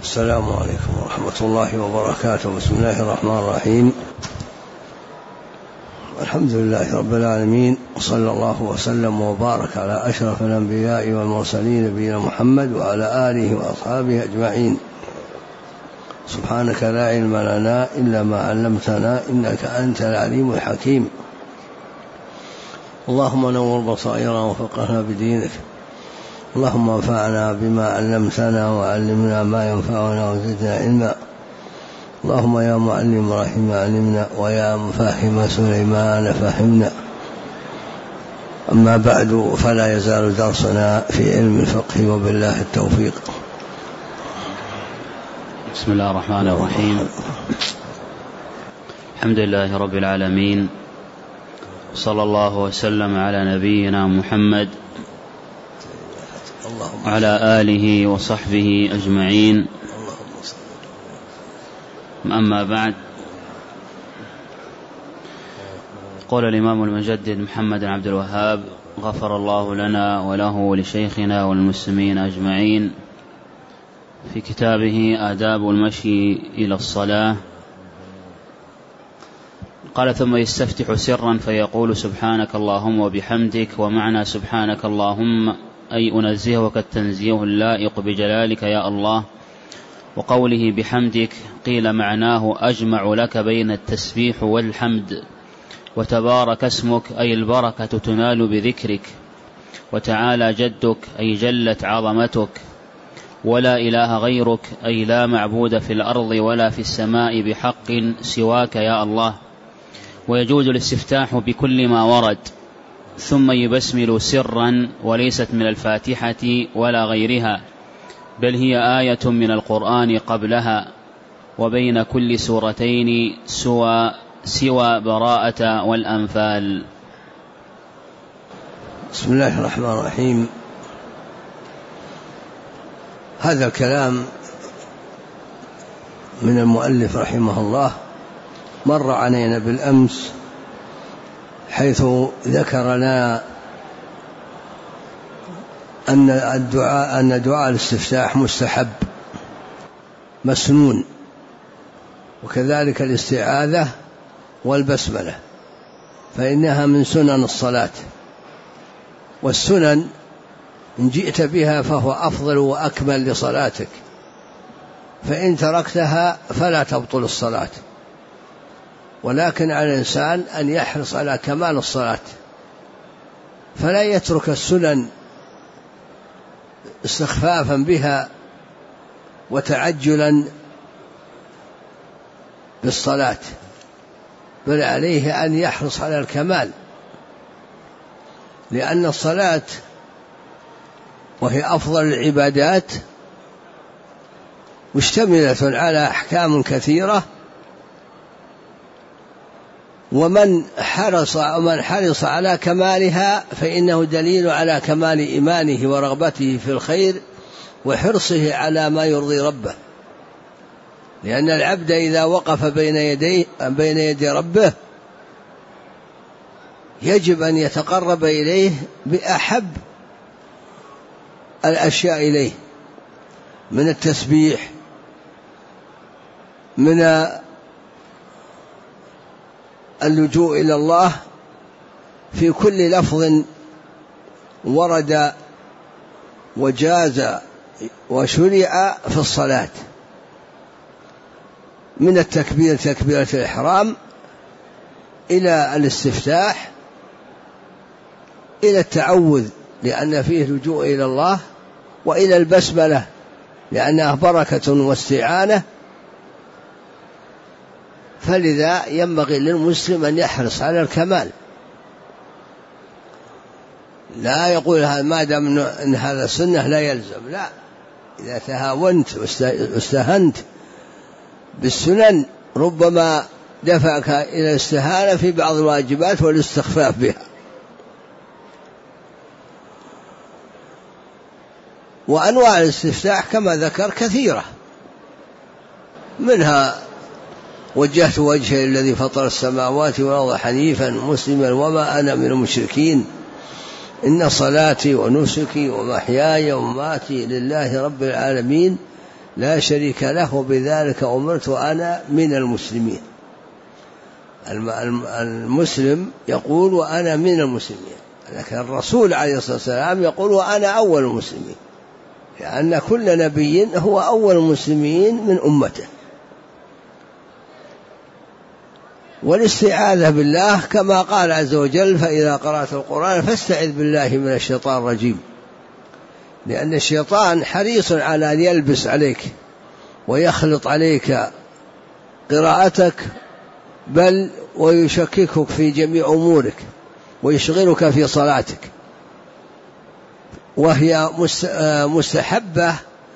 السلام عليكم ورحمة الله وبركاته. بسم الله الرحمن الرحيم. الحمد لله رب العالمين، وصلى الله وسلم وبارك على أشرف الأنبياء والمرسلين نبينا محمد وعلى آله وأصحابه أجمعين. سبحانك لا علم لنا إلا ما علمتنا إنك أنت العليم الحكيم. اللهم نور بصائرنا وفقهنا بدينك. اللهم انفعنا بما علمتنا وعلمنا ما ينفعنا وزدنا علما. اللهم يا معلم إبراهيم علمنا ويا مفهم سليمان فهمنا. أما بعد، فلا يزال درسنا في علم الفقه وبالله التوفيق. بسم الله الرحمن الرحيم. الحمد لله رب العالمين، صلى الله وسلم على نبينا محمد وعلى آله وصحبه أجمعين. أما بعد، قال الإمام المجدد محمد بن عبد الوهاب غفر الله لنا وله ولشيخنا والمسلمين أجمعين في كتابه آداب المشي إلى الصلاة، قال: ثم يستفتح سرا فيقول: سبحانك اللهم وبحمدك. ومعنى سبحانك اللهم أي أنزهك التنزيه اللائق بجلالك يا الله. وقوله بحمدك قيل معناه أجمع لك بين التسبيح والحمد. وتبارك اسمك أي البركة تنال بذكرك. وتعالى جدك أي جلت عظمتك. ولا إله غيرك أي لا معبود في الأرض ولا في السماء بحق سواك يا الله. ويجوز الاستفتاح بكل ما ورد، ثم يبسمل سرا، وليست من الفاتحة ولا غيرها، بل هي آية من القرآن قبلها، وبين كل سورتين سوى براءة والأنفال. بسم الله الرحمن الرحيم. هذا الكلام من المؤلف رحمه الله مر علينا بالأمس، حيث ذكر لنا أن دعاء الاستفتاح مستحب مسنون، وكذلك الاستعاذة والبسملة، فإنها من سنن الصلاة. والسنن إن جئت بها فهو أفضل وأكمل لصلاتك، فإن تركتها فلا تبطل الصلاة. ولكن على الإنسان أن يحرص على كمال الصلاة، فلا يترك السنن استخفافا بها وتعجلا بالصلاة، بل عليه أن يحرص على الكمال، لأن الصلاة وهي أفضل العبادات مشتملة على أحكام كثيرة، ومن حرص على كمالها فإنه دليل على كمال إيمانه ورغبته في الخير وحرصه على ما يرضي ربه. لأن العبد إذا وقف بين يدي ربه يجب أن يتقرب إليه بأحب الأشياء إليه، من التسبيح، من اللجوء إلى الله في كل لفظ ورد وجاز وشرع في الصلاة، من التكبير تكبيرة الإحرام إلى الاستفتاح إلى التعوذ لأن فيه لجوء إلى الله، وإلى البسملة لأنها بركة واستعانة. فلذا ينبغي للمسلم أن يحرص على الكمال، لا يقول ما دام أن هذا سنة لا يلزم، لا. إذا تهاونت واستهنت بالسنن ربما دفعك إلى الاستهانة في بعض الواجبات والاستخفاف بها. وأنواع الاستفتاح كما ذكر كثيرة، منها وجهت وجهي الذي فطر السماوات والأرض حنيفا مسلما وما أنا من المشركين، إن صلاتي ونسكي ومحياي ومماتي لله رب العالمين لا شريك له وبذلك أمرت وأنا من المسلمين. المسلم يقول وأنا من المسلمين، لكن الرسول عليه الصلاة والسلام يقول وأنا أول المسلمين، لأن كل نبي هو أول المسلمين من أمته. والاستعاذة بالله كما قال عز وجل: فإذا قرأت القرآن فاستعذ بالله من الشيطان الرجيم، لأن الشيطان حريص على أن يلبس عليك ويخلط عليك قراءتك، بل ويشككك في جميع أمورك ويشغلك في صلاتك. وهي مستحبة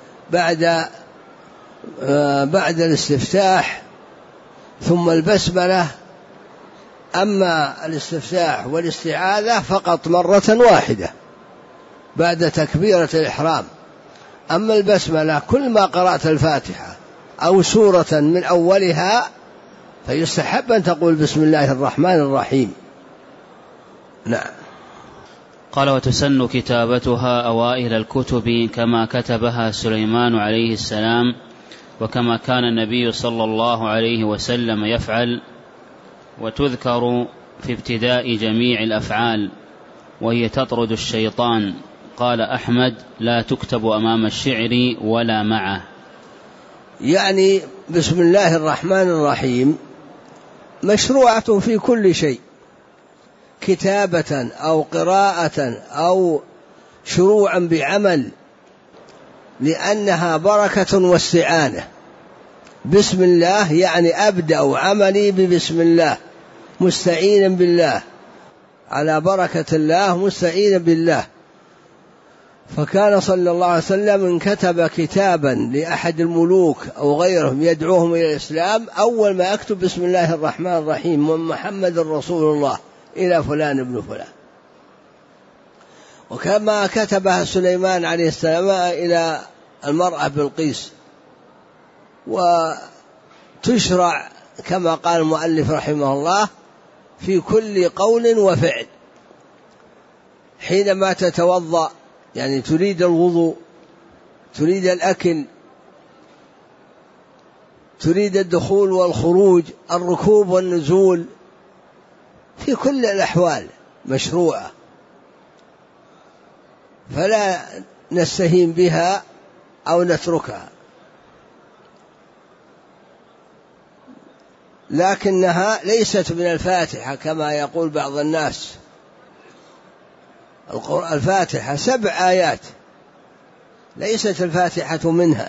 بعد الاستفتاح ثم البسملة. أما الاستفتاح والاستعاذة فقط مرة واحدة بعد تكبيرة الإحرام. أما البسملة كل ما قرأت الفاتحة أو سورة من أولها فيستحب أن تقول بسم الله الرحمن الرحيم. نعم. قال: وتسن كتابتها أوائل الكتب كما كتبها سليمان عليه السلام، وكما كان النبي صلى الله عليه وسلم يفعل، وتذكر في ابتداء جميع الأفعال، وهي تطرد الشيطان. قال أحمد: لا تكتب أمام الشعر ولا معه. يعني بسم الله الرحمن الرحيم مشروعة في كل شيء، كتابة أو قراءة أو شروعا بعمل، لأنها بركة واستعانة. بسم الله يعني أبدأ عملي ببسم الله، مستعينا بالله، على بركة الله مستعينا بالله. فكان صلى الله عليه وسلم إن كتب كتابا لأحد الملوك أو غيرهم يدعوهم إلى الإسلام أول ما يكتب بسم الله الرحمن الرحيم من محمد رسول الله إلى فلان ابن فلان. وكما كتبها سليمان عليه السلام إلى المرأة بلقيس. وتشرع كما قال المؤلف رحمه الله في كل قول وفعل. حينما تتوضأ يعني تريد الوضوء، تريد الأكل، تريد الدخول والخروج، الركوب والنزول، في كل الأحوال مشروعة، فلا نستهين بها أو نتركها، لكنها ليست من الفاتحة كما يقول بعض الناس. الفاتحة 7 آيات، ليست الفاتحة منها.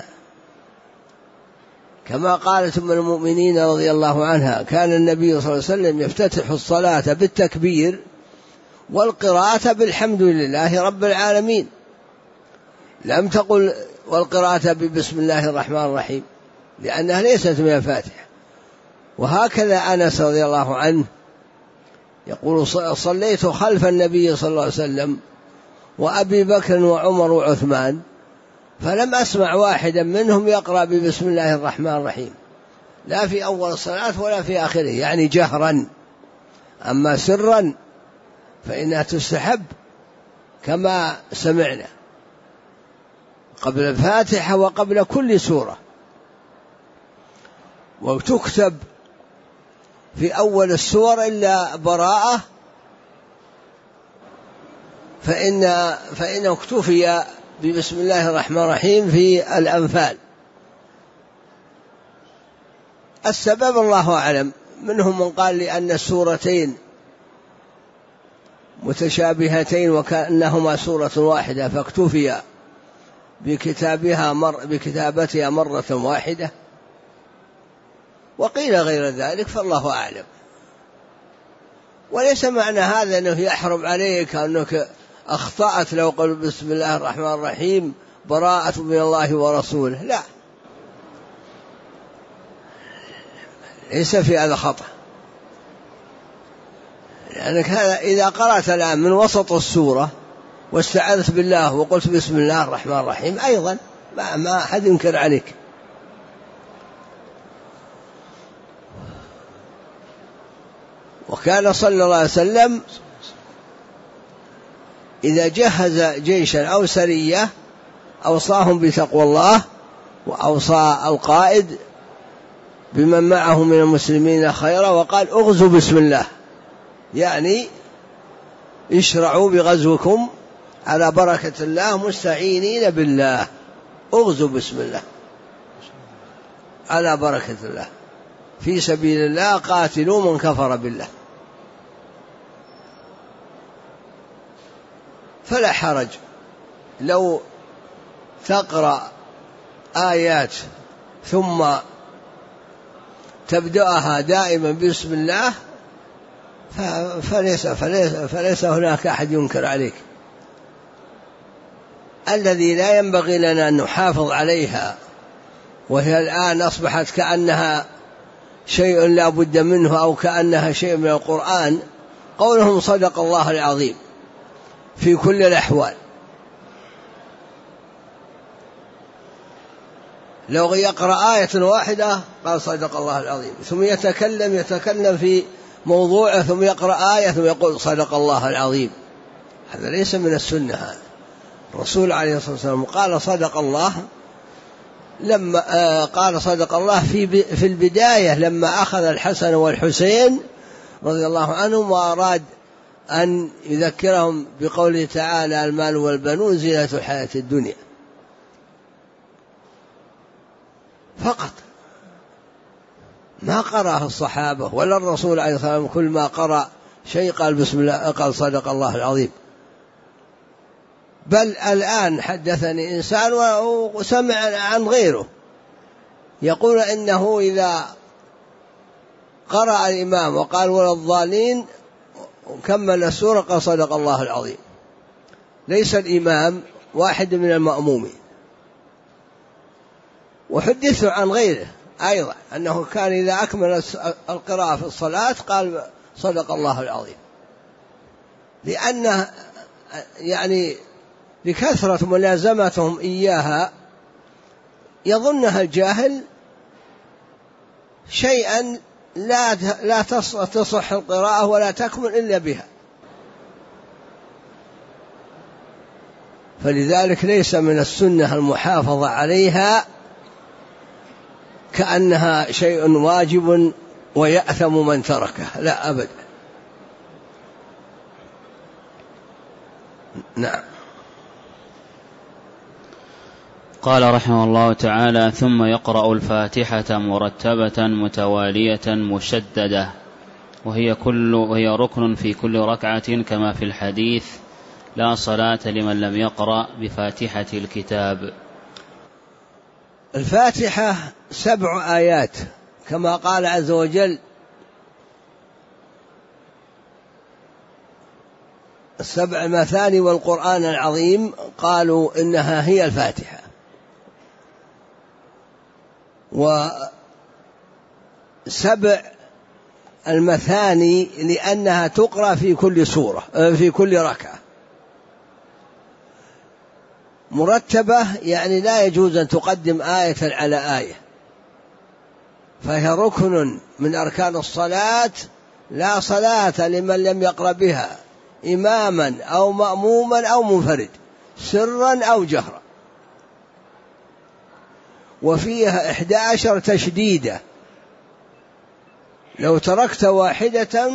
كما قالت أم المؤمنين رضي الله عنها: كان النبي صلى الله عليه وسلم يفتتح الصلاة بالتكبير والقراءة بالحمد لله رب العالمين، لم تقل والقراءة ببسم الله الرحمن الرحيم، لأنها ليست من الفاتحة. وهكذا أنس رضي الله عنه يقول: صليت خلف النبي صلى الله عليه وسلم وأبي بكر وعمر وعثمان، فلم أسمع واحدا منهم يقرأ ببسم الله الرحمن الرحيم، لا في أول الصلاة ولا في آخره، يعني جهرا. أما سرا فإنها تستحب كما سمعنا قبل الفاتحة وقبل كل سورة. وتكتب في أول السور إلا براءة، فإنه اكتفي ببسم الله الرحمن الرحيم في الأنفال. السبب الله أعلم، منهم من قال لأن السورتين متشابهتين وكأنهما سورة واحدة فاكتفي بكتابتها مرة واحدة، وقيل غير ذلك، فالله أعلم. وليس معنى هذا أنه يحرم عليك أنك أخطأت لو قل بسم الله الرحمن الرحيم براءة من الله ورسوله، لا، ليس في هذا خطأ، لأنك إذا قرأت الآن من وسط السورة واستعذت بالله وقلت بسم الله الرحمن الرحيم أيضا ما أحد ينكر عليك. وكان صلى الله عليه وسلم إذا جهز جيشا أو سرية أوصاهم بتقوى الله وأوصى القائد بمن معه من المسلمين خيرا وقال اغزوا بسم الله، يعني اشرعوا بغزوكم على بركة الله مستعينين بالله، اغزوا بسم الله على بركة الله في سبيل الله، قاتلوا من كفر بالله. فلا حرج لو تقرأ آيات ثم تبدأها دائما بسم الله فليس هناك أحد ينكر عليك. الذي لا ينبغي لنا أن نحافظ عليها، وهي الآن أصبحت كأنها شيء لا بد منه أو كأنها شيء من القرآن، قولهم صدق الله العظيم في كل الأحوال. لو يقرأ آية واحدة قال صدق الله العظيم، ثم يتكلم في موضوعه ثم يقرأ آية ثم يقول صدق الله العظيم، هذا ليس من السنة. هذا الرسول عليه الصلاة والسلام قال صدق الله لما قال صدق الله في البداية لما أخذ الحسن والحسين رضي الله عنهم وأراد أن يذكرهم بقوله تعالى المال والبنون زينة الحياة الدنيا فقط، ما قرأه الصحابة ولا الرسول عليه الصلاة والسلام، كل ما قرأ شيء قال بسم الله قال صدق الله العظيم. بل الآن حدثني إنسان وسمع عن غيره يقول إنه إذا قرأ الإمام وقال ولا الضالين وكمل السورة قال صدق الله العظيم، ليس الإمام واحد من المأمومين. وحدث عن غيره أيضا أنه كان إذا أكمل القراءة في الصلاة قال صدق الله العظيم، لأنه يعني لكثرة ملازمتهم إياها يظنها الجاهل شيئا لا تصح القراءة ولا تكمل إلا بها. فلذلك ليس من السنة المحافظة عليها كأنها شيء واجب ويأثم من تركه، لا أبدا. نعم. قال رحمه الله تعالى ثم يقرأ الفاتحة مرتبة متوالية مشددة، وهي ركن في كل ركعة كما في الحديث لا صلاة لمن لم يقرأ بفاتحة الكتاب. الفاتحة 7 آيات كما قال عز وجل 7 مثاني والقرآن العظيم، قالوا إنها هي الفاتحة. 7 المثاني لأنها تقرأ في كل سورة في كل ركعة. مرتبة يعني لا يجوز أن تقدم آية على آية، فهي ركن من أركان الصلاة، لا صلاة لمن لم يقرأ بها إماما أو مأموما أو منفرد سرا أو جهرا. وفيها 11 تشديدة، لو تركت واحدة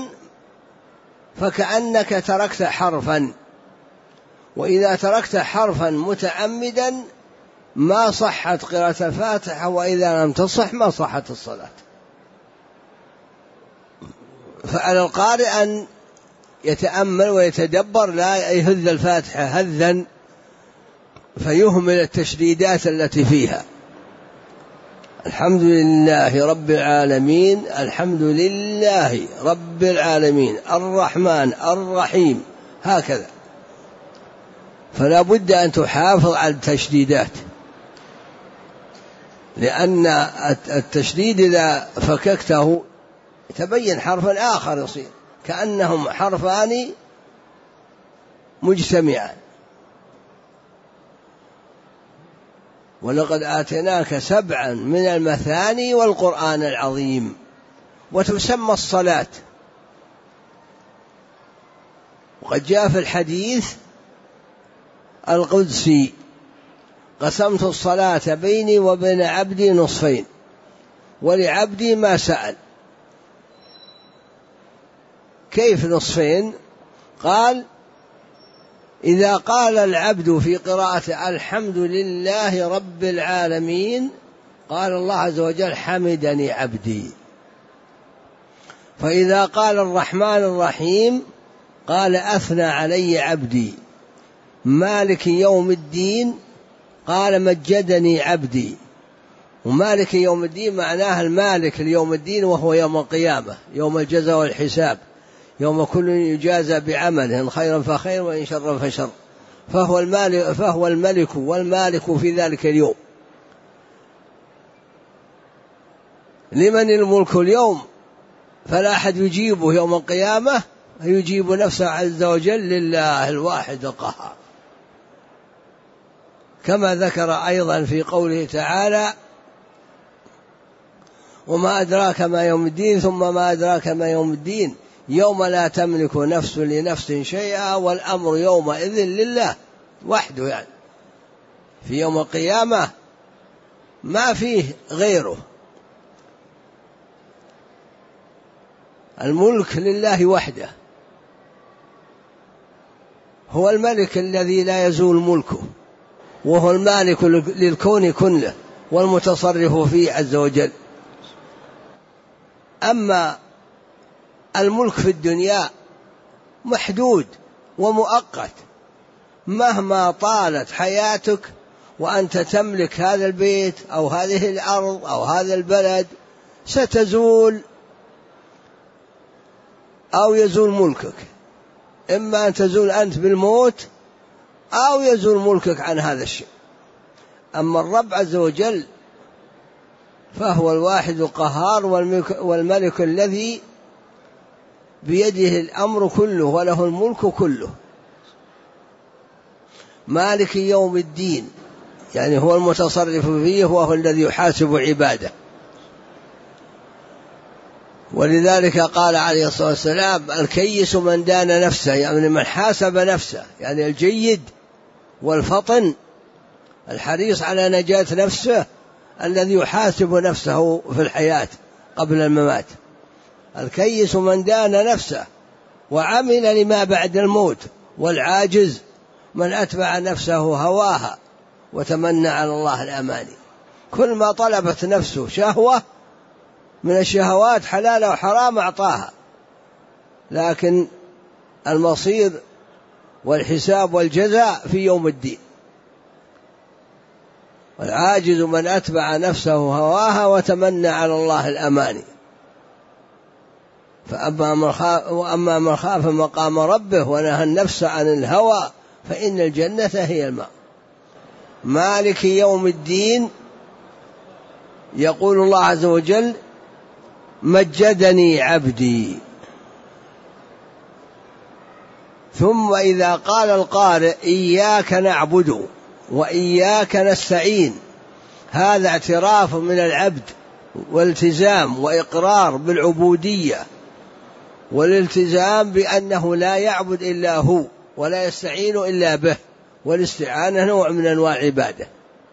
فكأنك تركت حرفا، وإذا تركت حرفا متعمدا ما صحت قراءة الفاتحة، وإذا لم تصح ما صحت الصلاة. فعلى القارئ أن يتأمل ويتدبر، لا يهذ الفاتحة هذا فيهمل التشديدات التي فيها. الحمد لله رب العالمين، الحمد لله رب العالمين، الرحمن الرحيم، هكذا. فلا بد أن تحافظ على التشديدات، لأن التشديد إذا فككته تبين حرفا آخر يصير كأنهم حرفان مجتمعان. ولقد آتيناك 7 من المثاني والقرآن العظيم. وتسمى الصلاة، وقد جاء في الحديث القدسي قسمت الصلاة بيني وبين عبدي نصفين ولعبدي ما سأل. كيف نصفين؟ قال إذا قال العبد في قراءة الحمد لله رب العالمين قال الله عز وجل حمدني عبدي. فإذا قال الرحمن الرحيم قال أثنى علي عبدي. مالك يوم الدين قال مجدني عبدي. ومالك يوم الدين معناها المالك ليوم الدين وهو يوم القيامة، يوم الجزاء والحساب، يوم كل يجازى بعمله، إن خيرا فخير وإن شرا فشر، فهو الملك والمالك في ذلك اليوم. لمن الملك اليوم؟ فلا أحد يجيبه يوم القيامة، يجيب نفسه عز وجل لله الواحد القهار، كما ذكر أيضا في قوله تعالى وما أدراك ما يوم الدين ثم ما أدراك ما يوم الدين يوم لا تملك نفس لنفس شيئا والأمر يومئذ لله وحده. يعني في يوم القيامة ما فيه غيره، الملك لله وحده، هو الملك الذي لا يزول ملكه، وهو المالك للكون كله والمتصرف فيه عز وجل. أما الملك في الدنيا محدود ومؤقت، مهما طالت حياتك وأنت تملك هذا البيت أو هذه الأرض أو هذا البلد ستزول أو يزول ملكك، إما أن تزول أنت بالموت أو يزول ملكك عن هذا الشيء. أما الرب عز وجل فهو الواحد القهار والملك الذي بيده الأمر كله وله الملك كله. مالك يوم الدين يعني هو المتصرف فيه وهو الذي يحاسب عباده. ولذلك قال عليه الصلاة والسلام الكيس من دان نفسه، يعني من حاسب نفسه، يعني الجيد والفطن الحريص على نجاة نفسه الذي يحاسب نفسه في الحياة قبل الممات. الكيس من دان نفسه وعمل لما بعد الموت. والعاجز من أتبع نفسه هواها وتمنى على الله الأماني. كل ما طلبت نفسه شهوة من الشهوات حلال وحرام أعطاها، لكن المصير والحساب والجزاء في يوم الدين. والعاجز من أتبع نفسه هواها وتمنى على الله الأماني. وأما من خاف مقام ربه ونهى النفس عن الهوى فإن الجنة هي المأوى. مالك يوم الدين يقول الله عز وجل مجدني عبدي. ثم إذا قال القارئ إياك نعبد وإياك نستعين، هذا اعتراف من العبد والتزام وإقرار بالعبودية والالتزام بأنه لا يعبد إلا هو ولا يستعين إلا به، والاستعانة نوع من أنواع العبادة.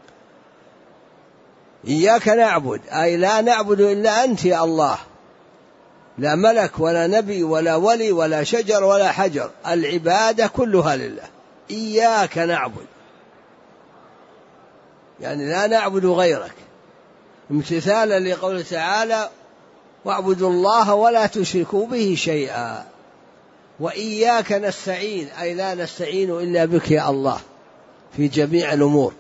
إياك نعبد أي لا نعبد إلا أنت يا الله، لا ملك ولا نبي ولا ولي ولا شجر ولا حجر، العبادة كلها لله. إياك نعبد يعني لا نعبد غيرك، امتثالا لقوله تعالى واعبدوا الله ولا تشركوا به شيئا. وإياك نستعين أي لا نستعين إلا بك يا الله في جميع الأمور.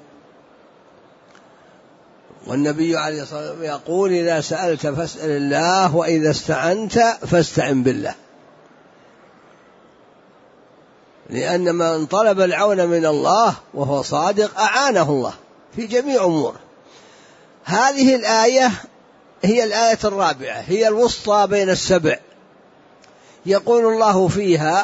والنبي عليه الصلاة والسلام يقول إذا سألت فاسأل الله وإذا استعنت فاستعن بالله، لأن من طلب العون من الله وهو صادق أعانه الله في جميع أموره. هذه الآية هي الآية الرابعة، هي الوسطى بين السبع. يقول الله فيها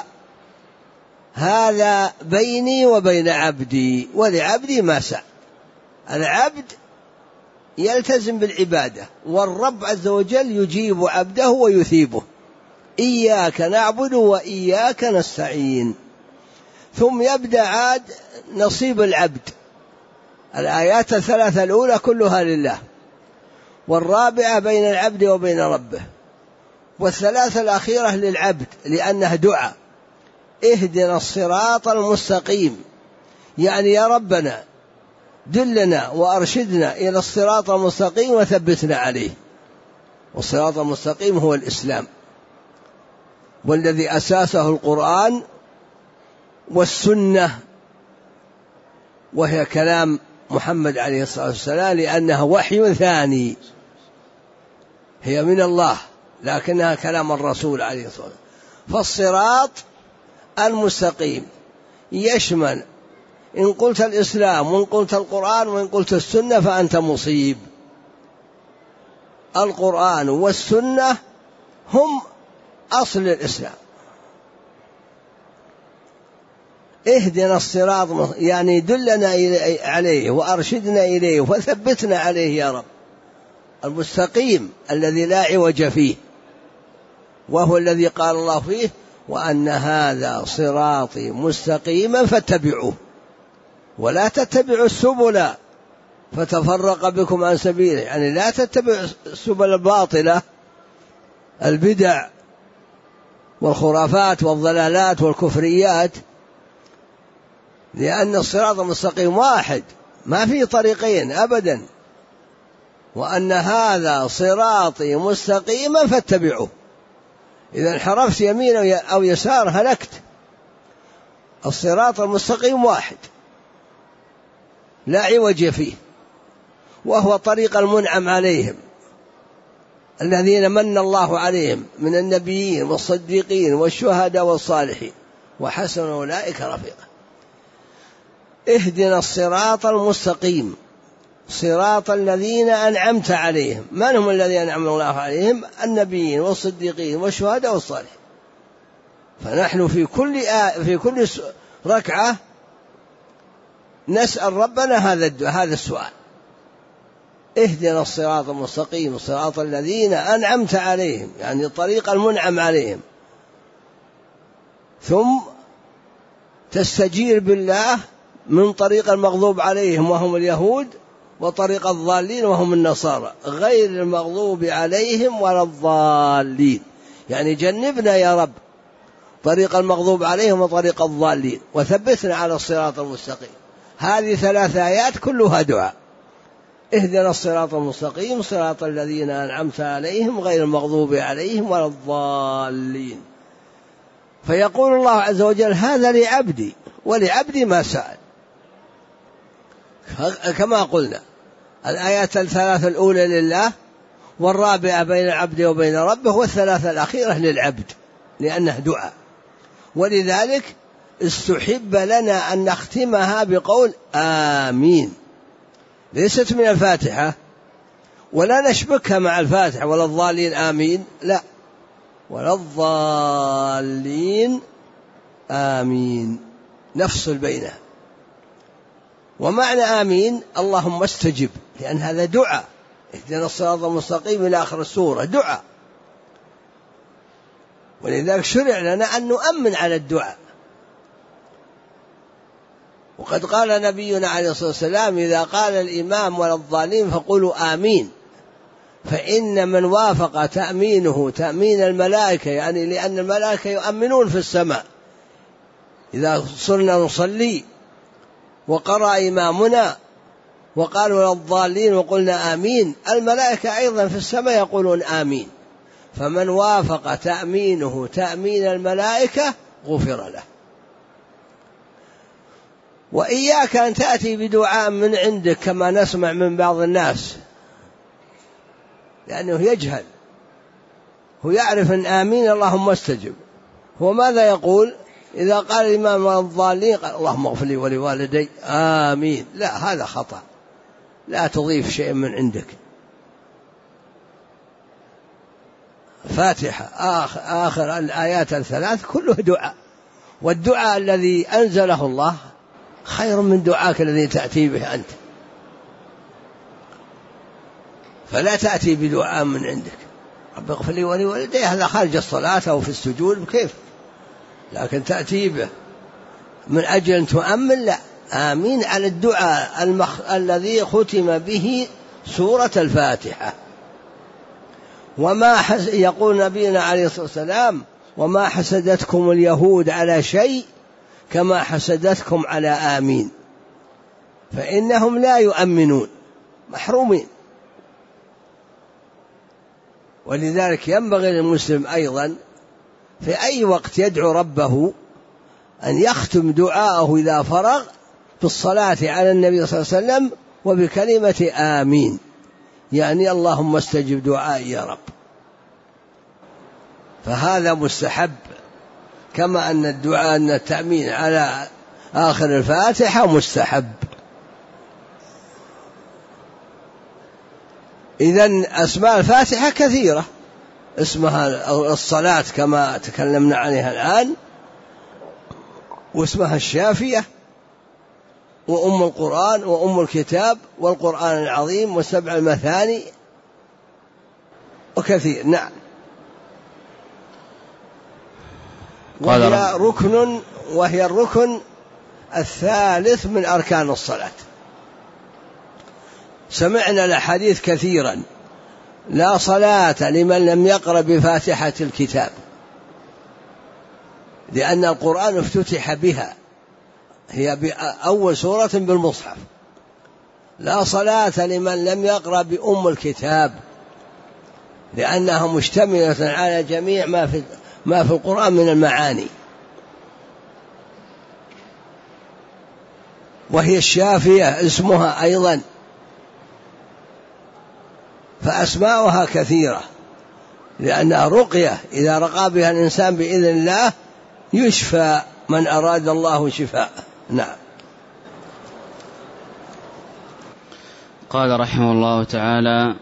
هذا بيني وبين عبدي ولعبدي ما سعى. العبد يلتزم بالعبادة والرب عز وجل يجيب عبده ويثيبه. إياك نعبد وإياك نستعين. ثم يبدأ عاد نصيب العبد الآيات الثلاثة الأولى كلها لله، والرابعة بين العبد وبين ربه، والثلاثة الأخيرة للعبد لأنها دعاء. اهدنا الصراط المستقيم، يعني يا ربنا دلنا وأرشدنا إلى الصراط المستقيم وثبتنا عليه. والصراط المستقيم هو الإسلام، والذي أساسه القرآن والسنة، وهي كلام محمد عليه الصلاة والسلام، لأنها وحي ثاني، هي من الله لكنها كلام الرسول عليه الصلاة والسلام. فالصراط المستقيم يشمل إن قلت الإسلام وإن قلت القرآن وإن قلت السنة فأنت مصيب. القرآن والسنة هم أصل الإسلام. اهدنا الصراط، يعني دلنا عليه وأرشدنا إليه وثبتنا عليه يا رب، المستقيم الذي لا عوج فيه، وهو الذي قال الله فيه وأن هذا صراطي مستقيما فاتبعوه ولا تتبعوا السبل فتفرق بكم عن سبيله، يعني لا تتبعوا السبل الباطلة، البدع والخرافات والضلالات والكفريات، لأن الصراط المستقيم واحد ما فيه طريقين أبدا. وأن هذا صراطي مستقيما فاتبعوه، إذا انحرفت يمين أو يسار هلكت. الصراط المستقيم واحد لا عوج فيه، وهو طريق المنعم عليهم الذين من الله عليهم من النبيين والصديقين والشهداء والصالحين وحسن أولئك رفيقا. اهدنا الصراط المستقيم، صراط الذين أنعمت عليهم. من هم الذين أنعم الله عليهم؟ النبيين والصديقين والشهداء والصالحين. فنحن في كل ركعة نسأل ربنا هذا السؤال: اهدنا الصراط المستقيم، صراط الذين أنعمت عليهم، يعني طريق المنعم عليهم. ثم تستجير بالله من طريق المغضوب عليهم وهم اليهود، وطريق الضالين وهم النصارى، غير المغضوب عليهم ولا الضالين، يعني جنبنا يا رب طريق المغضوب عليهم وطريق الضالين وثبتنا على الصراط المستقيم. هذه 3 آيات كلها دعاء. اهدنا الصراط المستقيم، صراط الذين أنعمت عليهم غير المغضوب عليهم ولا الضالين. فيقول الله عز وجل هذا لعبدي ولعبدي ما سأل. كما قلنا الآيات 3 الأولى لله، والرابعة بين العبد وبين ربه، والثلاثة الأخيرة للعبد لأنه دعاء. ولذلك استحب لنا أن نختمها بقول آمين، ليست من الفاتحة، ولا نشبكها مع الفاتحة ولا الضالين آمين، لا، ولا الضالين آمين، نفصل بينها. ومعنى آمين اللهم استجب، لأن هذا دعاء. اهدنا الصراط المستقيم إلى آخر السورة دعاء، ولذلك شرع لنا أن نؤمن على الدعاء. وقد قال نبينا عليه الصلاة والسلام إذا قال الإمام ولا الضالين فقولوا آمين، فإن من وافق تأمينه تأمين الملائكة، يعني لأن الملائكة يؤمنون في السماء إذا صرنا نصلي وقرأ إمامنا وقال ولا الضالين وقلنا آمين، الملائكة أيضا في السماء يقولون آمين. فمن وافق تأمينه تأمين الملائكة غفر له. وإياك أن تأتي بدعاء من عندك كما نسمع من بعض الناس، لأنه يجهل، هو يعرف أن آمين اللهم استجب، هو ماذا يقول إذا قال الإمام الضالين قال اللهم اغفر لي ولوالدي آمين؟ لا، هذا خطأ، لا تضيف شيء من عندك. فاتحة آخر الآيات 3 كله دعاء، والدعاء الذي أنزله الله خير من دعاك الذي تأتي به أنت. فلا تأتي بدعاء من عندك رب اغفر لي ولوالدي، هذا خارج الصلاة أو في السجود كيف، لكن تأتي به من أجل أن تؤمن، لا، آمين على الدعاء الذي ختم به سورة الفاتحة. يقول نبينا عليه الصلاة والسلام: وما حسدتكم اليهود على شيء كما حسدتكم على آمين، فإنهم لا يؤمنون، محرومين. ولذلك ينبغي للمسلم أيضا في أي وقت يدعو ربه أن يختم دعاءه إذا فرغ بالصلاة على النبي صلى الله عليه وسلم وبكلمة آمين، يعني اللهم استجب دعائي يا رب. فهذا مستحب، كما أن الدعاء أن التأمين على آخر الفاتحة مستحب. إذن أسماء الفاتحة كثيرة، اسمها الصلاة كما تكلمنا عليها الآن، واسمها الشافية، وأم القرآن، وأم الكتاب، والقرآن العظيم، والسبع المثاني، وكثير. نعم. وهي الركن الثالث من أركان الصلاة. سمعنا الحديث كثيرا: لا صلاة لمن لم يقرأ بفاتحة الكتاب، لأن القرآن افتتح بها، هي أول سورة بالمصحف. لا صلاة لمن لم يقرأ بأم الكتاب، لأنها مشتملة على جميع ما في القرآن من المعاني. وهي الشافية اسمها أيضا، فأسماؤها كثيرة، لأنها رقية إذا رقى بها الإنسان بإذن الله يشفى من أراد الله شفاء. نعم. قال رحمه الله تعالى: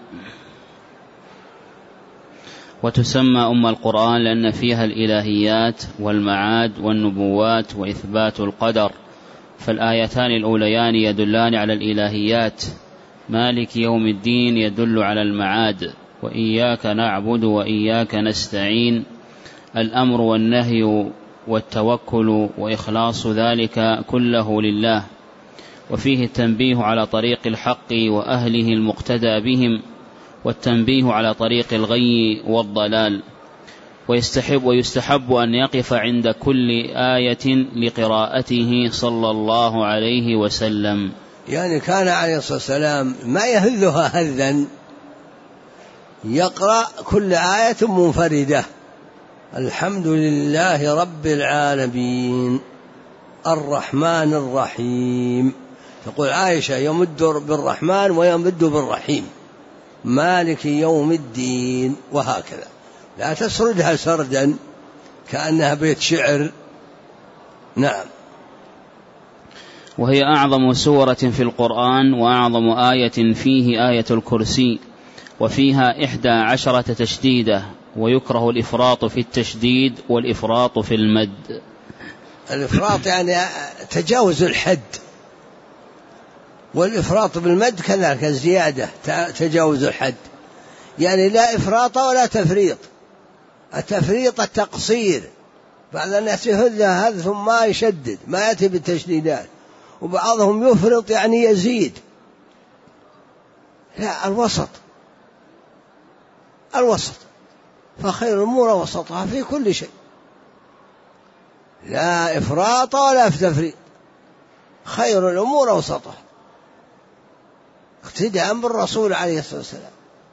وتسمى أم القرآن لأن فيها الإلهيات والمعاد والنبوات وإثبات القدر، فالآيتان الأوليان يدلان على الإلهيات، مالك يوم الدين يدل على المعاد، وإياك نعبد وإياك نستعين الأمر والنهي والتوكل وإخلاص ذلك كله لله، وفيه التنبيه على طريق الحق وأهله المقتدى بهم، والتنبيه على طريق الغي والضلال. ويستحب أن يقف عند كل آية لقراءته صلى الله عليه وسلم. يعني كان عليه الصلاة والسلام ما يهذها هذا، يقرأ كل آية منفردة: الحمد لله رب العالمين الرحمن الرحيم. تقول عائشة: يمد بالرحمن ويمد بالرحيم، مالك يوم الدين، وهكذا، لا تسردها سردا كأنها بيت شعر. نعم. وهي أعظم سورة في القرآن، وأعظم آية فيه آية الكرسي، وفيها 11 تشديدة، ويكره الإفراط في التشديد والإفراط في المد. الإفراط يعني تجاوز الحد، والإفراط بالمد كذلك الزيادة، تجاوز الحد، يعني لا إفراط ولا تفريط. التفريط التقصير، بعض الناس يهذ ثم ما يشدد، ما يأتي بالتشديدات، وبعضهم يفرط يعني يزيد. لا، الوسط، فخير الأمور وسطها في كل شيء، لا إفراط ولا تفريط، خير الأمور وسطها، اقتداء بالرسول عليه الصلاة والسلام.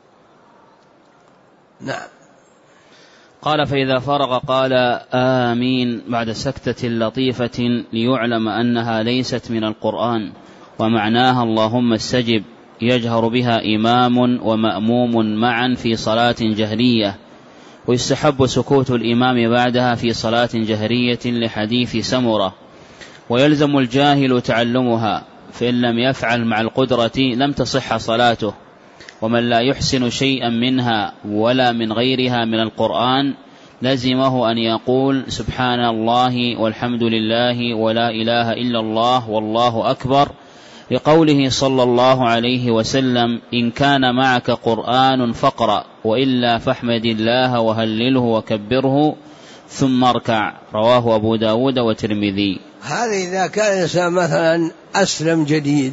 نعم. قال: فإذا فرغ قال آمين بعد سكتة لطيفة ليعلم أنها ليست من القرآن، ومعناها اللهم استجب، يجهر بها إمام ومأموم معا في صلاة جهرية، ويستحب سكوت الإمام بعدها في صلاة جهرية لحديث سمرة، ويلزم الجاهل تعلمها، فإن لم يفعل مع القدرة لم تصح صلاته. ومن لا يحسن شيئا منها ولا من غيرها من القرآن لزمه أن يقول سبحان الله والحمد لله ولا إله إلا الله والله أكبر، لقوله صلى الله عليه وسلم: إن كان معك قرآن فاقرأ، وإلا فاحمد الله وهلله وكبره، ثم اركع، رواه أبو داود والترمذي. هذا إذا كان الإنسان مثلا أسلم جديد،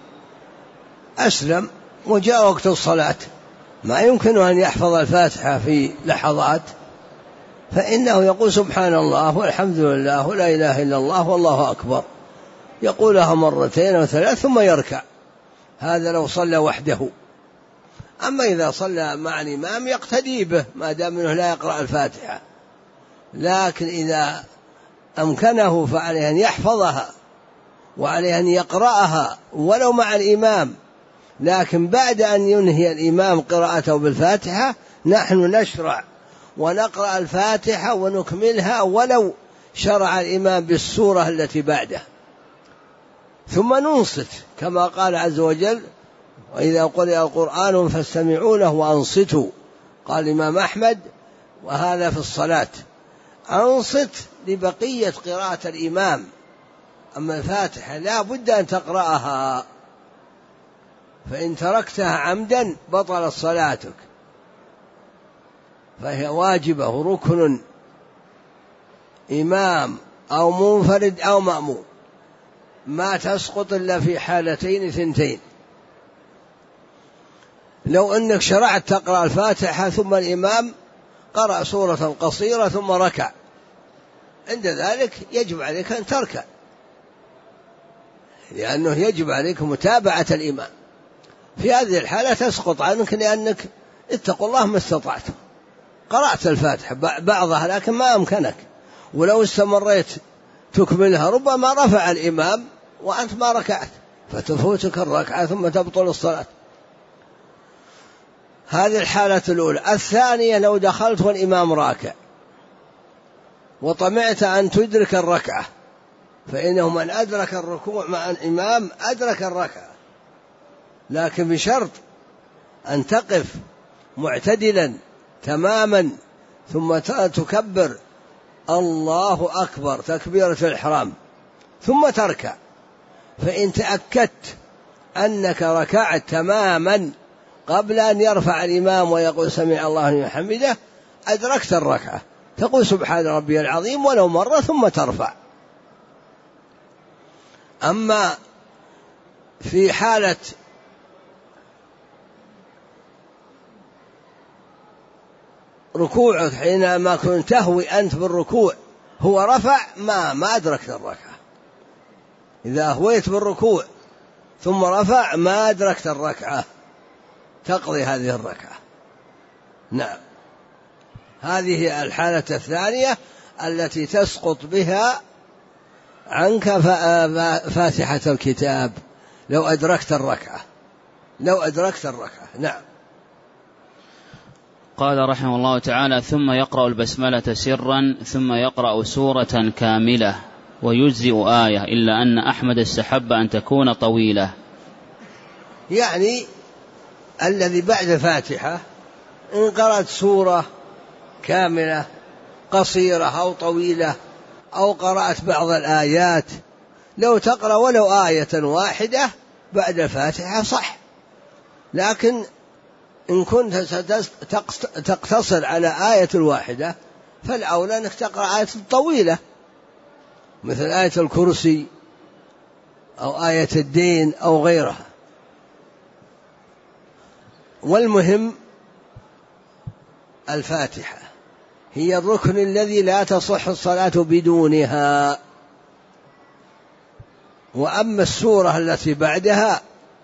أسلم وجاء وقت الصلاة ما يمكن أن يحفظ الفاتحة في لحظات، فإنه يقول سبحان الله والحمد لله ولا إله إلا الله والله أكبر، يقولها مرتين أو ثلاث ثم يركع. هذا لو صلى وحده. أما إذا صلى مع الإمام يقتدي به ما دام أنه لا يقرأ الفاتحة، لكن إذا أمكنه فعليه أن يحفظها وعليه أن يقرأها ولو مع الإمام، لكن بعد أن ينهي الإمام قراءته بالفاتحة نحن نشرع ونقرأ الفاتحة ونكملها ولو شرع الإمام بالسورة التي بعده، ثم ننصت كما قال عز وجل: وإذا قرئ القرآن فاستمعوا له وأنصتوا. قال الإمام أحمد وهذا في الصلاة: أنصت لبقية قراءة الإمام، أما الفاتحة لا بد أن تقرأها، فإن تركتها عمدا بطلت صلاتك، فهي واجبة ركن، إمام أو منفرد أو مأموم، ما تسقط إلا في حالتين ثنتين. لو أنك شرعت تقرأ الفاتحة ثم الإمام قرأ سورة قصيرة ثم ركع، عند ذلك يجب عليك أن تركع، لأنه يجب عليك متابعة الإمام. في هذه الحالة تسقط عنك، لأنك اتقوا الله ما استطعتم، قرأت الفاتحة بعضها لكن ما أمكنك، ولو استمريت تكملها ربما رفع الإمام وأنت ما ركعت فتفوتك الركعة ثم تبطل الصلاة. هذه الحالة الأولى. الثانية: لو دخلت والإمام راكع وطمعت أن تدرك الركعة، فإنه من أدرك الركوع مع الإمام أدرك الركعة، لكن بشرط أن تقف معتدلا تماما ثم تكبر الله أكبر تكبيرة الإحرام ثم تركع. فإن تأكدت أنك ركعت تماما قبل أن يرفع الإمام ويقول سمع الله لمن حمده أدركت الركعة، تقول سبحان ربي العظيم ولو مرة ثم ترفع. أما في حالة ركوعك حينما كنت تهوي أنت بالركوع هو رفع ما أدركت الركعة. إذا هويت بالركوع ثم رفع ما أدركت الركعة، تقضي هذه الركعة. نعم، هذه الحالة الثانية التي تسقط بها عنك فاتحة الكتاب لو أدركت الركعة. نعم. قال رحمه الله تعالى: ثم يقرأ البسملة سرا ثم يقرأ سورة كاملة ويجزئ آية، إلا أن أحمد استحب أن تكون طويلة. يعني الذي بعد فاتحة إن قرأت سورة كاملة قصيرة أو طويلة أو قرأت بعض الآيات، لو تقرأ ولو آية واحدة بعد الفاتحة صح، لكن إن كنت تقتصر على آية واحدة فالأولى أنك تقرأ آية طويلة مثل آية الكرسي أو آية الدين أو غيرها. والمهم الفاتحة هي الركن الذي لا تصح الصلاة بدونها، وأما السورة التي بعدها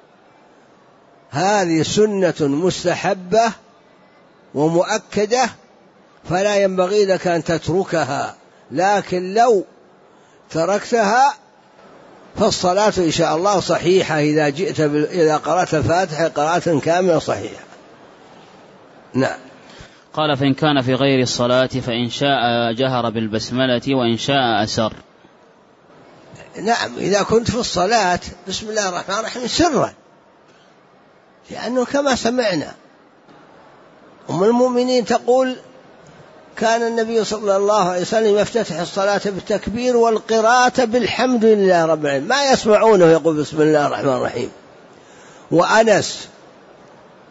هذه سنة مستحبة ومؤكدة فلا ينبغي لك أن تتركها، لكن لو تركتها فالصلاة إن شاء الله صحيحة إذا قرأت الفاتحة قراءة كاملة صحيحة. نعم. قال: فإن كان في غير الصلاة فإن شاء جهر بالبسملة وإن شاء أسر. نعم، إذا كنت في الصلاة بسم الله الرحمن الرحيم سرا، لأنه كما سمعنا أم المؤمنين تقول: كان النبي صلى الله عليه وسلم يفتتح الصلاة بالتكبير والقراءة بالحمد لله رب العالمين، ما يسمعونه يقول بسم الله الرحمن الرحيم. وأنس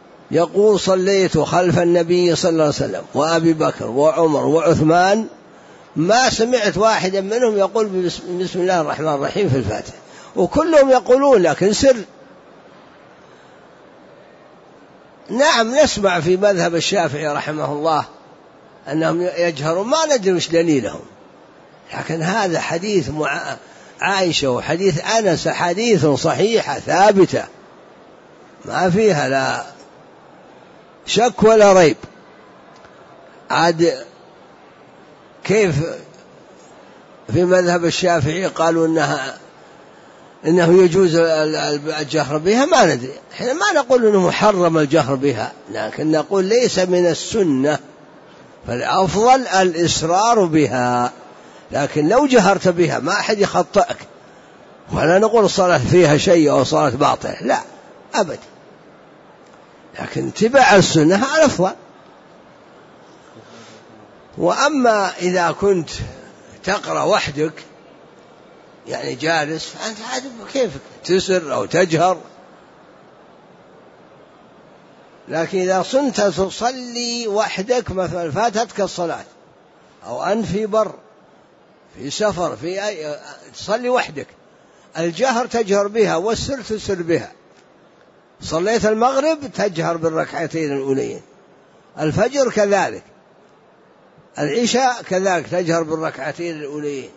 يقول: صليت خلف النبي صلى الله عليه وسلم وأبي بكر وعمر وعثمان ما سمعت واحدا منهم يقول بسم الله الرحمن الرحيم في الفاتحة، وكلهم يقولون لكن سر. نعم نسمع في مذهب الشافعي رحمه الله أنهم يجهرون، ما ندري وش دليلهم، لكن هذا حديث عائشة وحديث أنس حديث صحيحة ثابتة ما فيها لا شك ولا ريب. عاد كيف في مذهب الشافعي قالوا إنه يجوز الجهر بها؟ ما ندري، إحنا ما نقول إنه محرم الجهر بها، لكن نقول ليس من السنة، فالأفضل الإصرار بها. لكن لو جهرت بها ما أحد يخطئك، ولا نقول الصلاة فيها شيء أو صلاة باطلة، لا أبدا، لكن اتباع السنة على الأفضل. وأما إذا كنت تقرأ وحدك يعني جالس فأنت عاد كيفك تسر أو تجهر، لكن إذا صنت تصلي وحدك مثلا فاتتك الصلاة أو أنت في بر في سفر في أي تصلي وحدك، الجهر تجهر بها والسر تسر بها. صليت المغرب تجهر بالركعتين الأولين، الفجر كذلك، العشاء كذلك تجهر بالركعتين الأولين،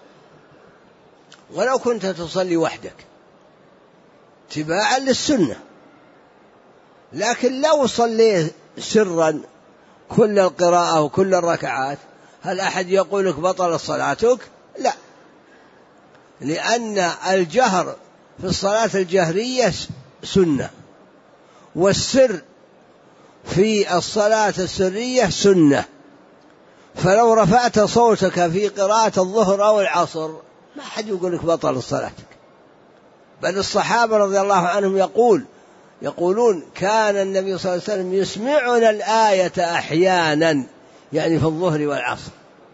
ولو كنت تصلي وحدك اتباعا للسنة. لكن لو صليت سرا كل القراءة وكل الركعات، هل أحد يقول لك بطل صلاتك؟ لا، لأن الجهر في الصلاة الجهرية سنة، والسر في الصلاة السرية سنة. فلو رفعت صوتك في قراءة الظهر أو العصر ما حد يقول لك بطل صلاتك، بل الصحابة رضي الله عنهم يقولون كان النبي صلى الله عليه وسلم يسمعنا الآية أحيانا، يعني في الظهر والعصر.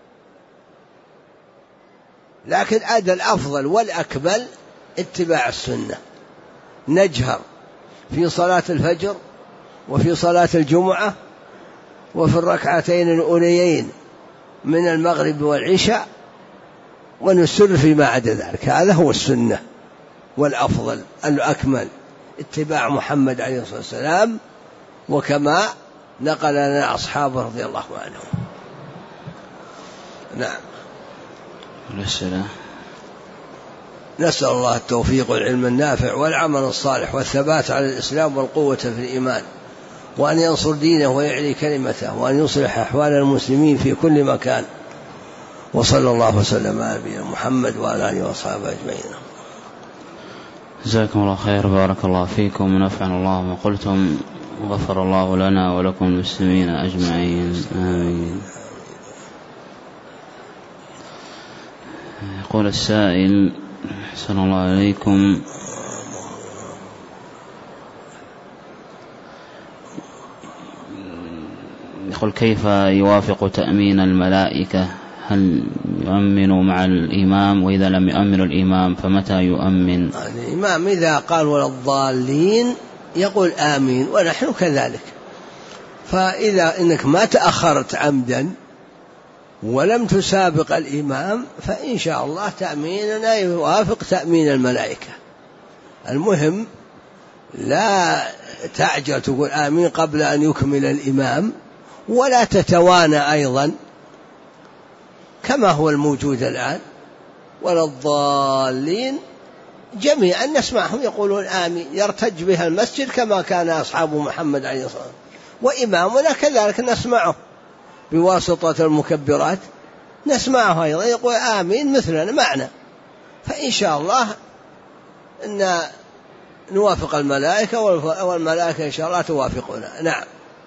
لكن أدى الأفضل والأكمل اتباع السنة، نجهر في صلاة الفجر وفي صلاة الجمعة وفي الركعتين الأوليين من المغرب والعشاء، ونسر فيما عدا ذلك. هذا هو السنة والأفضل الأكمل، اتباع محمد عليه الصلاة والسلام، وكما نقل لنا أصحابه رضي الله عنهم. نعم. نسأل الله التوفيق والعلم النافع والعمل الصالح والثبات على الإسلام والقوة في الإيمان، وأن ينصر دينه ويعلي كلمته، وأن يصلح أحوال المسلمين في كل مكان. وصلى الله وسلم على نبينا محمد وعلى آله وصحبه أجمعين. جزاكم الله خير، بارك الله فيكم، ونفعنا الله ما قلتم، وغفر الله لنا ولكم المسلمين أجمعين، آمين. يقول السائل: أحسن الله عليكم، يقول كيف يوافق تأمين الملائكة؟ هل يؤمن مع الإمام؟ وإذا لم يؤمن الإمام فمتى يؤمن؟ الإمام إذا قال ولا الضالين يقول آمين، ونحن كذلك. فإذا إنك ما تأخرت عمدا ولم تسابق الإمام فإن شاء الله تأميننا يوافق تأمين الملائكة. المهم لا تعجل تقول آمين قبل أن يكمل الإمام، ولا تتوانى أيضا كما هو الموجود الآن. ولا الضالين جميعا نسمعهم يقولون آمين، يرتج بها المسجد كما كان أصحاب محمد عليه الصلاة والسلام، وإمامنا كذلك نسمعه بواسطة المكبرات، نسمعه أيضا يقول آمين مثلنا معنا. فإن شاء الله إن نوافق الملائكة، والملائكة إن شاء الله توافقنا. نعم.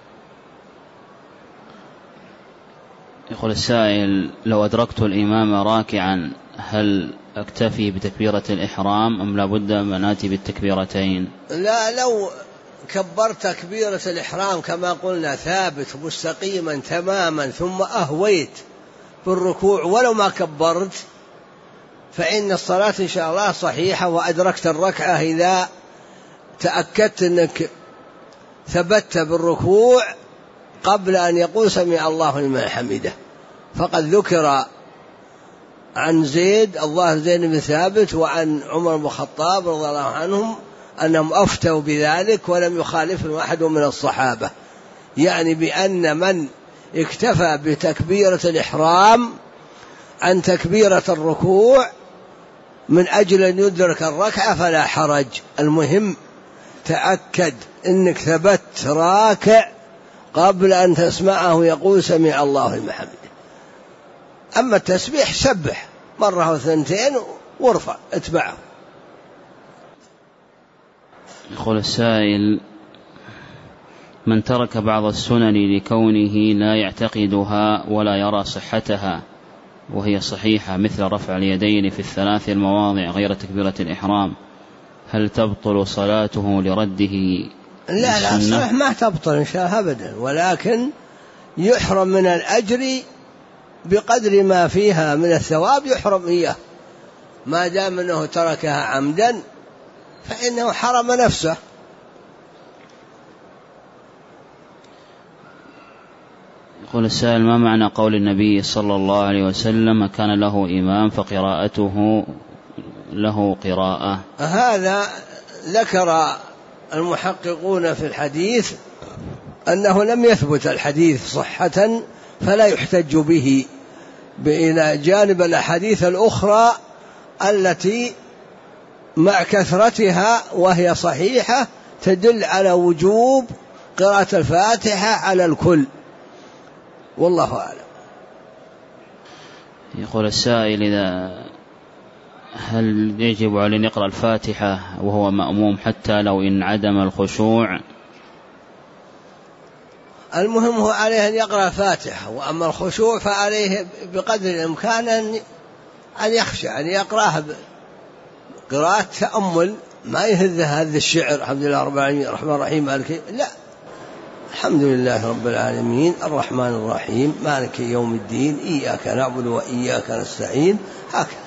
يقول السائل: لو أدركت الإمام راكعا هل أكتفي بتكبيرة الإحرام أم لا بد من آتي بالتكبيرتين؟ لا، لو كبرت تكبيرة الإحرام كما قلنا ثابت مستقيما تماما، ثم أهويت بالركوع ولو ما كبرت، فإن الصلاة إن شاء الله صحيحة، وأدركت الركعة إذا تأكدت أنك ثبت بالركوع قبل أن يقول سمع الله لمن حمده. فقد ذكر عن زيد الظاهر زيد بن ثابت وعن عمر بن الخطاب رضي الله عنهم أنهم أفتوا بذلك ولم يخالفهم أحد من الصحابة، يعني بأن من اكتفى بتكبيرة الإحرام عن تكبيرة الركوع من أجل أن يدرك الركعة فلا حرج. المهم تأكد أنك ثبت راكع قبل أن تسمعه يقول سمع الله لمن حمده. أما التسبيح سبح مرة وثنتين وارفع اتبعه. يقول السائل: من ترك بعض السنن لكونه لا يعتقدها ولا يرى صحتها وهي صحيحة مثل رفع اليدين في الثلاث المواضع غير تكبيرة الإحرام، هل تبطل صلاته لرده؟ لا صحيح ما تبطل إن شاء الله أبدا، ولكن يحرم من الأجر بقدر ما فيها من الثواب، يحرم إياه ما دام أنه تركها عمدا فإنه حرم نفسه. يقول السائل: ما معنى قول النبي صلى الله عليه وسلم كان له إمام فقراءته له قراءة؟ هذا ذكر المحققون في الحديث أنه لم يثبت الحديث صحة فلا يحتج به، إلى جانب الأحاديث الأخرى التي مع كثرتها وهي صحيحة تدل على وجوب قراءة الفاتحة على الكل، والله أعلم. يقول السائل: هل يجب عليه أن يقرأ الفاتحة وهو مأموم حتى لو انعدم الخشوع؟ المهم هو عليه أن يقرأ الفاتحة، وأما الخشوع فعليه بقدر الإمكان أن يخشى أن يقرأها قراءة تأمل، ما يهذ هذا الشعر الحمد لله رب العالمين الرحمن الرحيم مالك، لا، الحمد لله رب العالمين الرحمن الرحيم مالك يوم الدين إياك نعبد وإياك نستعين، هكذا.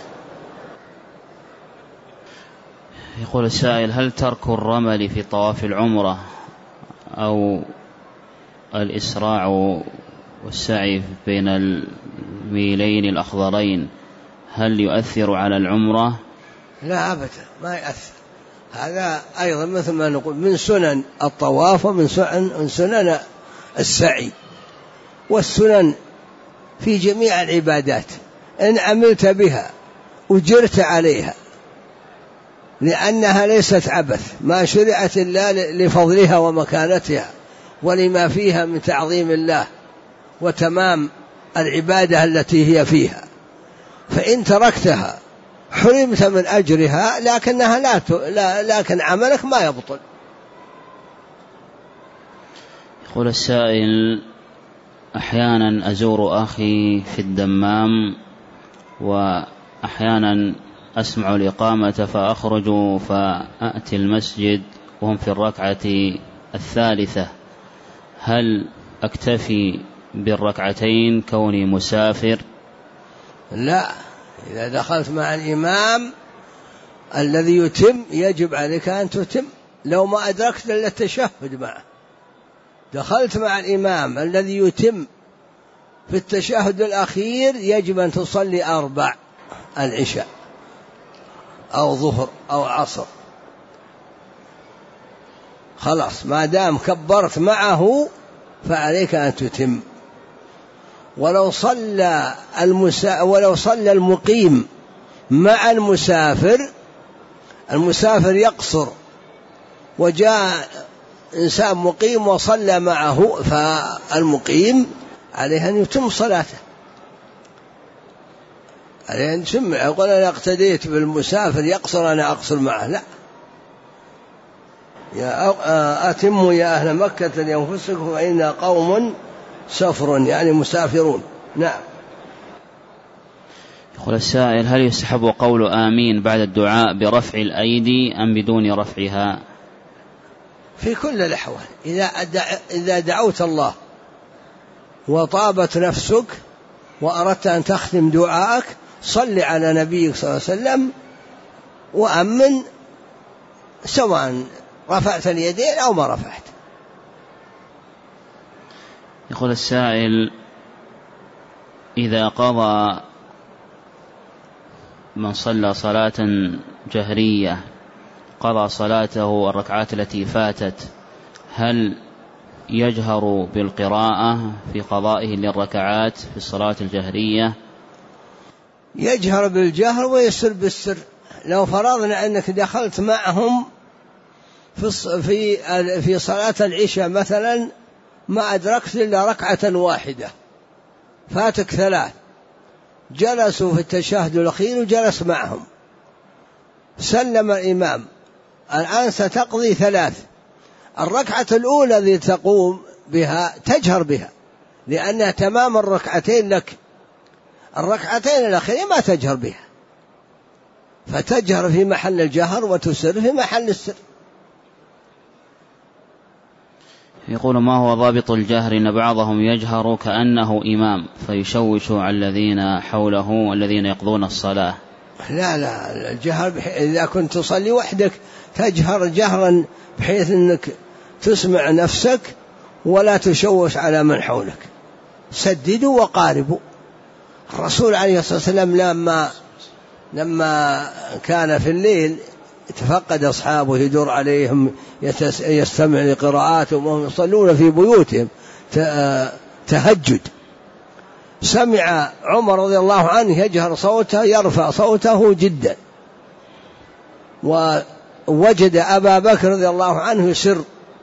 يقول السائل: هل ترك الرمل في طواف العمرة أو الإسراع والسعي بين الميلين الأخضرين هل يؤثر على العمرة؟ لا أبدا ما يؤثر، هذا أيضا مثل ما نقول من سنن الطواف ومن سنن السعي، والسنن في جميع العبادات إن عملت بها أجرت عليها، لأنها ليست عبث، ما شرعت إلا لفضلها ومكانتها ولما فيها من تعظيم الله وتمام العبادة التي هي فيها، فإن تركتها حرمت من أجرها، لكنها لكن عملك ما يبطل. يقول السائل: أحيانا أزور أخي في الدمام وأحيانا أسمع الإقامة فأخرج فأتي المسجد وهم في الركعة الثالثة، هل أكتفي بالركعتين كوني مسافر؟ لا، إذا دخلت مع الإمام الذي يتم يجب عليك أن تتم، لو ما أدركت إلا التشهد معه، دخلت مع الإمام الذي يتم في التشهد الأخير يجب أن تصلي 4 العشاء أو ظهر أو عصر، خلاص ما دام كبرت معه فعليك أن تتم. ولو صلى المقيم مع المسافر يقصر وجاء إنسان مقيم وصلى معه، فالمقيم عليه أن يتم صلاته، عليه أن يتم. يقول أنا اقتديت بالمسافر يقصر أنا أقصر معه، لا، أتموا يا أهل مكة لأنفسكم فإنا قوم سفر، يعني مسافرون. نعم. يقول السائل: هل يستحب قول آمين بعد الدعاء برفع الأيدي أم بدون رفعها؟ في كل الأحوال، إذا دعوت الله وطابت نفسك وأردت أن تختم دعاءك صل على نبيك صلى الله عليه وسلم وأمن، سواء رفعت اليدين أو ما رفعت. يقول السائل: إذا قضى من صلى صلاة جهرية قضى صلاته الركعات التي فاتت، هل يجهر بالقراءة في قضائه للركعات في الصلاة الجهرية؟ يجهر بالجهر ويسر بالسر. لو فرضنا أنك دخلت معهم في صلاة العشاء مثلا، ما أدركت إلا ركعة واحدة، فاتك 3، جلسوا في التشهد الأخير وجلس معهم، سلم الإمام، الآن ستقضي 3، الركعة الأولى التي تقوم بها تجهر بها لأنها تمام الركعتين لك، الركعتين الأخيرة ما تجهر بها، فتجهر في محل الجهر وتسر في محل السر. يقول: ما هو ضابط الجهر؟ إن بعضهم يجهر كأنه إمام فيشوش على الذين حوله والذين يقضون الصلاة. لا الجهر إذا كنت تصلي وحدك تجهر جهرا بحيث أنك تسمع نفسك ولا تشوش على من حولك. سددوا وقاربوا. الرسول عليه الصلاة والسلام لما كان في الليل تفقد أصحابه يدور عليهم يستمع لقراءاتهم وهم يصلون في بيوتهم تهجد، سمع عمر رضي الله عنه يجهر صوته، يرفع صوته جدا، ووجد أبا بكر رضي الله عنه يسر،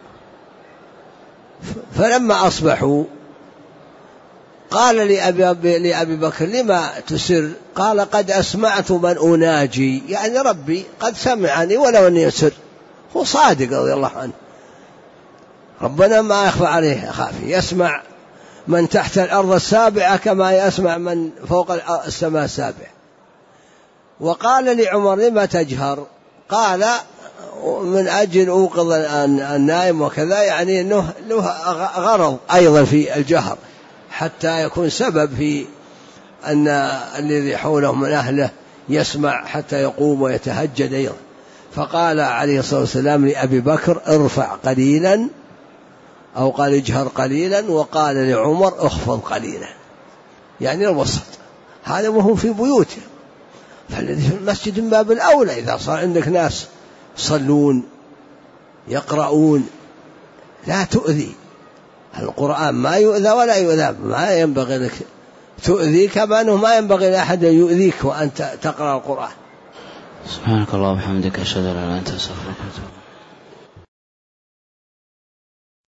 فلما أصبحوا قال لأبي بكر: لما تسر؟ قال: قد أسمعت من أناجي، يعني ربي قد سمعني ولو أني أسر. هو صادق رضي الله عنه، ربنا ما يخفى عليه خافي، يسمع من تحت الأرض السابعة كما يسمع من فوق السماء السابعة. وقال لعمر: لما تجهر؟ قال: من أجل أوقظ النائم وكذا، يعني أنه له غرض أيضا في الجهر حتى يكون سبب في أن الذي حوله من أهله يسمع حتى يقوم ويتهجد أيضا. فقال عليه الصلاة والسلام لأبي بكر: ارفع قليلا، أو قال اجهر قليلا، وقال لعمر: اخفض قليلا، يعني الوسط. هذا وهو في بيوته، فالذي في المسجد من باب الأولى إذا صار عندك ناس يصلون يقرؤون لا تؤذي. القرآن ما يؤذى ولا يؤذى، ما ينبغي لك تؤذي، كما أنه ما ينبغي لأحد يؤذيك وأنت تقرأ القرآن. سبحانك اللهم وبحمدك، أشهد أن لا إله إلا أنت، أستغفرك.